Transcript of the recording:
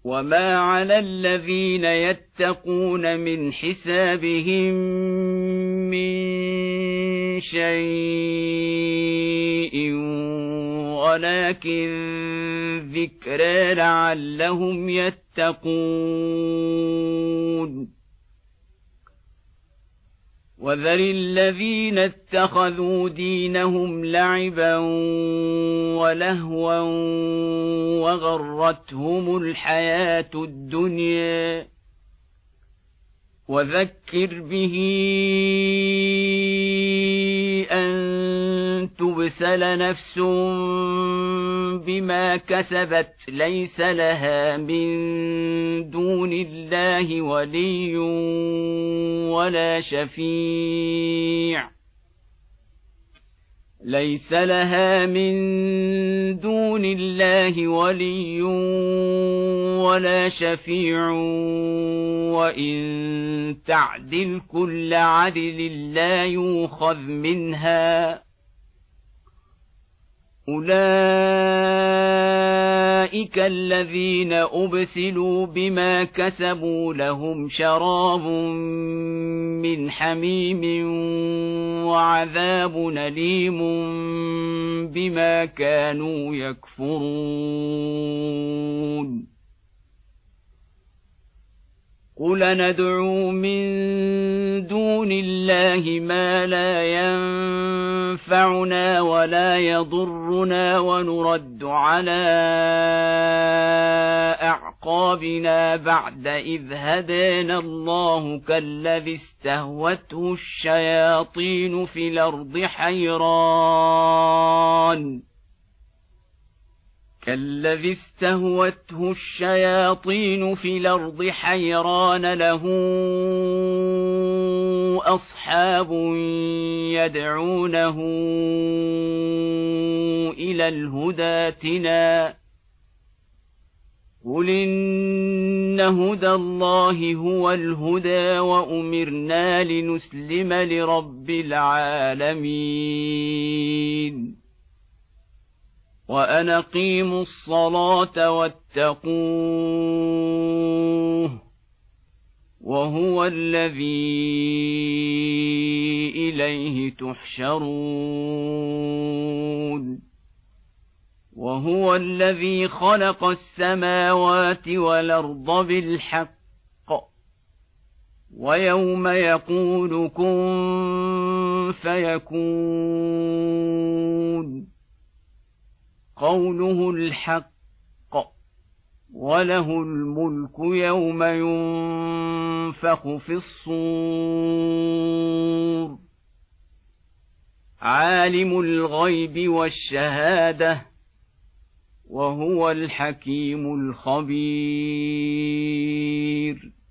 وما على الذين يتقون من حسابهم من شيء ولكن ذكرى لعلهم يتقون وذر الذين اتخذوا دينهم لعبا ولهوا وغرتهم الحياة الدنيا وذكر به أن تبسل نفس بما كسبت ليس لها من دون الله ولي ولا شفيع ليس لها من دون الله ولي ولا شفيع وإن تعدل كل عدل لا يؤخذ منها أولئك الذين أبسلوا بما كسبوا لهم شراب من حميم وعذاب أليم بما كانوا يكفرون قل ندعو من دون الله ما لا ينفعنا ولا يضرنا ونرد على أعقابنا بعد إذ هدانا الله كالذي استهوته الشياطين في الأرض حيران له أصحاب يدعونه إلى الهدى ائتنا قل إن هدى الله هو الهدى وأمرنا لنسلم لرب العالمين وأن أقيموا الصلاة واتقوه وهو الذي إليه تحشرون وهو الذي خلق السماوات والأرض بالحق ويوم يقول كن فيكون قوله الحق وله الملك يوم ينفخ في الصور عالم الغيب والشهادة وهو الحكيم الخبير